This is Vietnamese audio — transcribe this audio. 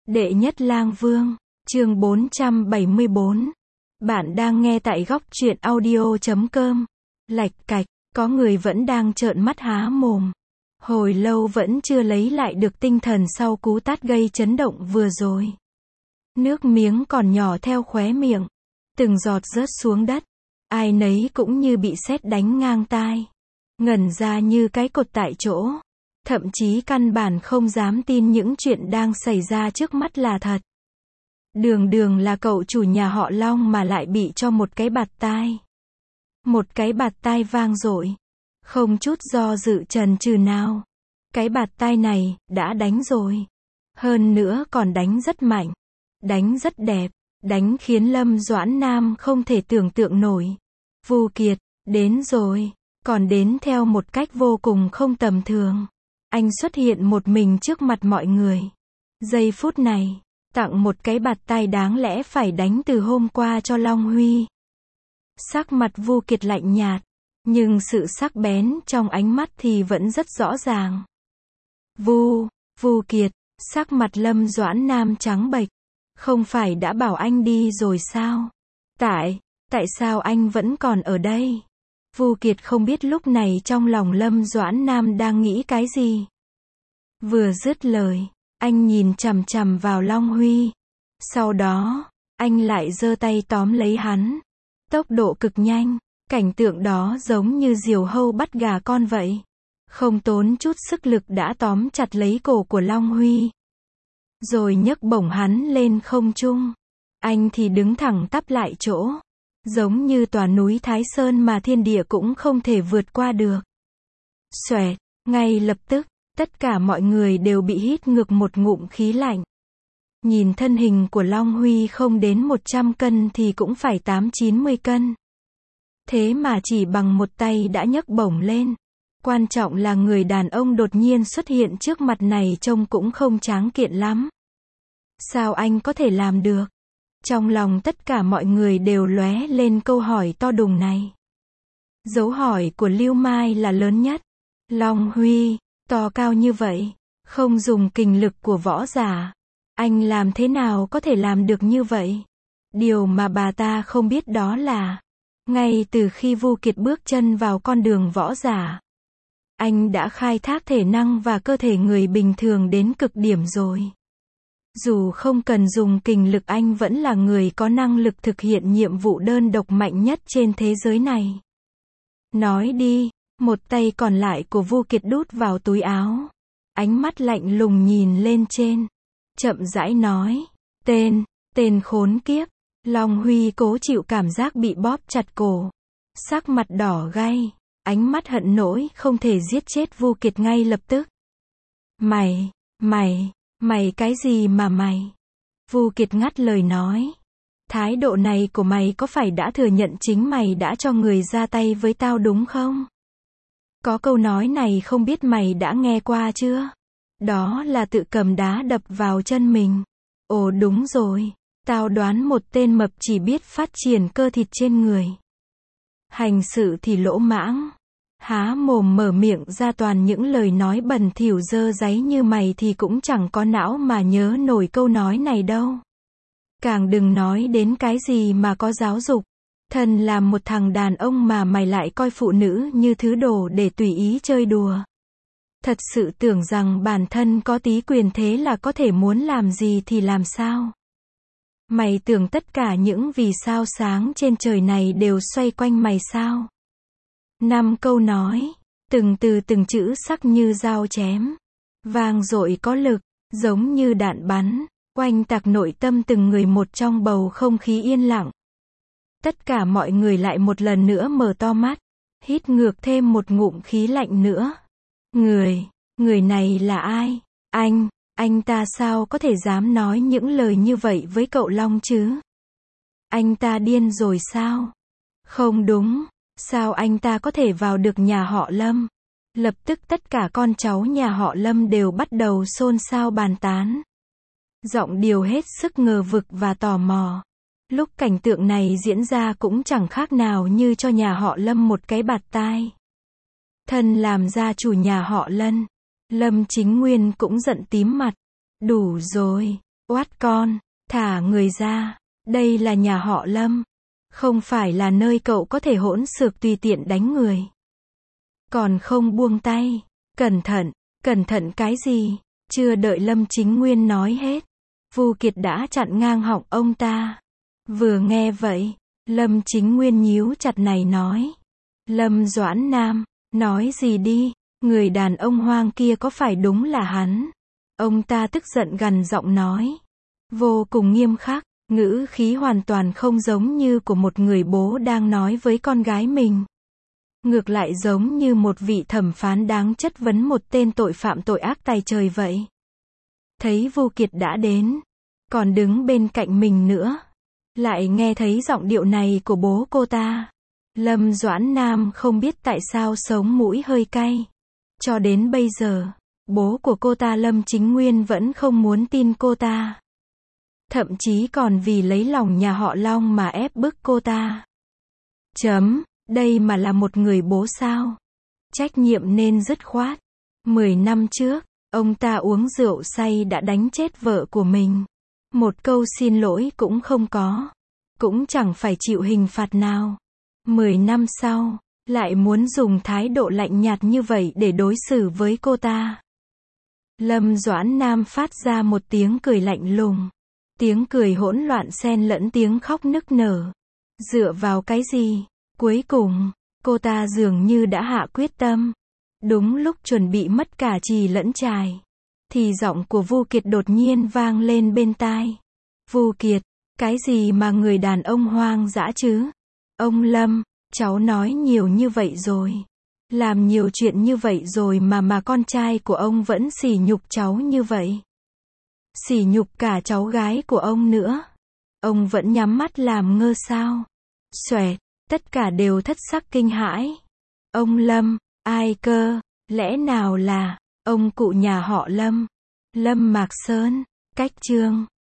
Đệ nhất lang vương, chương 474. Bạn đang nghe tại góc truyện audio.com. Lạch cạch, có người vẫn đang trợn mắt há mồm. Hồi lâu vẫn chưa lấy lại được tinh thần sau cú tát gây chấn động vừa rồi. Nước miếng còn nhỏ theo khóe miệng. Từng giọt rớt xuống đất. Ai nấy cũng như bị sét đánh ngang tai. Ngẩn ra như cái cột tại chỗ. Thậm chí căn bản không dám tin những chuyện đang xảy ra trước mắt là thật. Đường đường là cậu chủ nhà họ Long mà lại bị cho một cái bạt tai. Một cái bạt tai vang dội. Không chút do dự chần chừ nào. Cái bạt tai này, đã đánh rồi. Hơn nữa còn đánh rất mạnh. Đánh rất đẹp. Đánh khiến Lâm Doãn Nam không thể tưởng tượng nổi. Vu Kiệt, đến rồi. Còn đến theo một cách vô cùng không tầm thường. Anh xuất hiện một mình trước mặt mọi người. Giây phút này, tặng một cái bạt tai đáng lẽ phải đánh từ hôm qua cho Long Huy. Sắc mặt Vu Kiệt lạnh nhạt, nhưng sự sắc bén trong ánh mắt thì vẫn rất rõ ràng. Vu Kiệt, sắc mặt Lâm Doãn Nam trắng bệch. Không phải đã bảo anh đi rồi sao? Tại sao anh vẫn còn ở đây? Vu Kiệt không biết lúc này trong lòng Lâm Doãn Nam đang nghĩ cái gì. Vừa dứt lời, anh nhìn chằm chằm vào Long Huy. Sau đó, anh lại giơ tay tóm lấy hắn. Tốc độ cực nhanh, cảnh tượng đó giống như diều hâu bắt gà con vậy. Không tốn chút sức lực đã tóm chặt lấy cổ của Long Huy. Rồi nhấc bổng hắn lên không trung. Anh thì đứng thẳng tắp lại chỗ. Giống như tòa núi Thái Sơn mà thiên địa cũng không thể vượt qua được. Xoẹt, ngay lập tức, tất cả mọi người đều bị hít ngược một ngụm khí lạnh. Nhìn thân hình của Long Huy không đến 100 cân thì cũng phải 8-90 cân. Thế mà chỉ bằng một tay đã nhấc bổng lên. Quan trọng là người đàn ông đột nhiên xuất hiện trước mặt này trông cũng không tráng kiện lắm. Sao anh có thể làm được? Trong lòng tất cả mọi người đều lóe lên câu hỏi to đùng này. Dấu hỏi của Lưu Mai là lớn nhất. Long Huy, to cao như vậy, không dùng kình lực của võ giả. Anh làm thế nào có thể làm được như vậy? Điều mà bà ta không biết đó là, ngay từ khi Vu Kiệt bước chân vào con đường võ giả, anh đã khai thác thể năng và cơ thể người bình thường đến cực điểm rồi. Dù không cần dùng kình lực anh vẫn là người có năng lực thực hiện nhiệm vụ đơn độc mạnh nhất trên thế giới này. Nói đi, một tay còn lại của Vu Kiệt đút vào túi áo. Ánh mắt lạnh lùng nhìn lên trên. Chậm rãi nói, tên khốn kiếp. Long Huy cố chịu cảm giác bị bóp chặt cổ. Sắc mặt đỏ gay, ánh mắt hận nỗi không thể giết chết Vu Kiệt ngay lập tức. Mày cái gì mà mày? Vu Kiệt ngắt lời nói. Thái độ này của mày có phải đã thừa nhận chính mày đã cho người ra tay với tao đúng không? Có câu nói này không biết mày đã nghe qua chưa? Đó là tự cầm đá đập vào chân mình. Ồ đúng rồi, tao đoán một tên mập chỉ biết phát triển cơ thịt trên người. Hành sự thì lỗ mãng. Há mồm mở miệng ra toàn những lời nói bẩn thỉu dơ dáy như mày thì cũng chẳng có não mà nhớ nổi câu nói này đâu. Càng đừng nói đến cái gì mà có giáo dục. Thân làm một thằng đàn ông mà mày lại coi phụ nữ như thứ đồ để tùy ý chơi đùa. Thật sự tưởng rằng bản thân có tí quyền thế là có thể muốn làm gì thì làm sao? Mày tưởng tất cả những vì sao sáng trên trời này đều xoay quanh mày sao? 5 câu nói, từng từ từng chữ sắc như dao chém, vang dội có lực, giống như đạn bắn, oanh tạc nội tâm từng người một trong bầu không khí yên lặng. Tất cả mọi người lại một lần nữa mở to mắt, hít ngược thêm một ngụm khí lạnh nữa. Người này là ai? Anh ta sao có thể dám nói những lời như vậy với cậu Long chứ? Anh ta điên rồi sao? Không đúng. Sao anh ta có thể vào được nhà họ Lâm? Lập tức tất cả con cháu nhà họ Lâm đều bắt đầu xôn xao bàn tán. Giọng điệu hết sức ngờ vực và tò mò. Lúc cảnh tượng này diễn ra cũng chẳng khác nào như cho nhà họ Lâm một cái bạt tai. Thân làm gia chủ nhà họ Lâm Chính Nguyên cũng giận tím mặt. Đủ rồi, Oát con, thả người ra. Đây là nhà họ Lâm. Không phải là nơi cậu có thể hỗn xược tùy tiện đánh người. Còn không buông tay. Cẩn thận cái gì? Chưa đợi Lâm Chính Nguyên nói hết. Vu Kiệt đã chặn ngang họng ông ta. Vừa nghe vậy, Lâm Chính Nguyên nhíu chặt này nói. Lâm Doãn Nam, nói gì đi, người đàn ông hoang kia có phải đúng là hắn? Ông ta tức giận gằn giọng nói. Vô cùng nghiêm khắc, ngữ khí hoàn toàn không giống như của một người bố đang nói với con gái mình. Ngược lại giống như một vị thẩm phán đáng chất vấn một tên tội phạm tội ác tày trời vậy. Thấy Vu Kiệt đã đến, còn đứng bên cạnh mình nữa. Lại nghe thấy giọng điệu này của bố cô ta. Lâm Doãn Nam không biết tại sao sống mũi hơi cay. Cho đến bây giờ, bố của cô ta Lâm Chính Nguyên vẫn không muốn tin cô ta. Thậm chí còn vì lấy lòng nhà họ Long mà ép bức cô ta. Đây mà là một người bố sao? Trách nhiệm nên dứt khoát. 10 năm trước, ông ta uống rượu say đã đánh chết vợ của mình. Một câu xin lỗi cũng không có. Cũng chẳng phải chịu hình phạt nào. 10 năm sau, lại muốn dùng thái độ lạnh nhạt như vậy để đối xử với cô ta. Lâm Doãn Nam phát ra một tiếng cười lạnh lùng. Tiếng cười hỗn loạn xen lẫn tiếng khóc nức nở. Dựa vào cái gì? Cuối cùng, cô ta dường như đã hạ quyết tâm. Đúng lúc chuẩn bị mất cả chì lẫn chài, thì giọng của Vu Kiệt đột nhiên vang lên bên tai. Vu Kiệt, cái gì mà người đàn ông hoang dã chứ? Ông Lâm, cháu nói nhiều như vậy rồi. Làm nhiều chuyện như vậy rồi mà con trai của ông vẫn sỉ nhục cháu như vậy. Sỉ nhục cả cháu gái của ông nữa. Ông vẫn nhắm mắt làm ngơ sao? Xoẹt, tất cả đều thất sắc kinh hãi. Ông Lâm, ai cơ? Lẽ nào là ông cụ nhà họ Lâm? Lâm Mạc Sơn, cách chương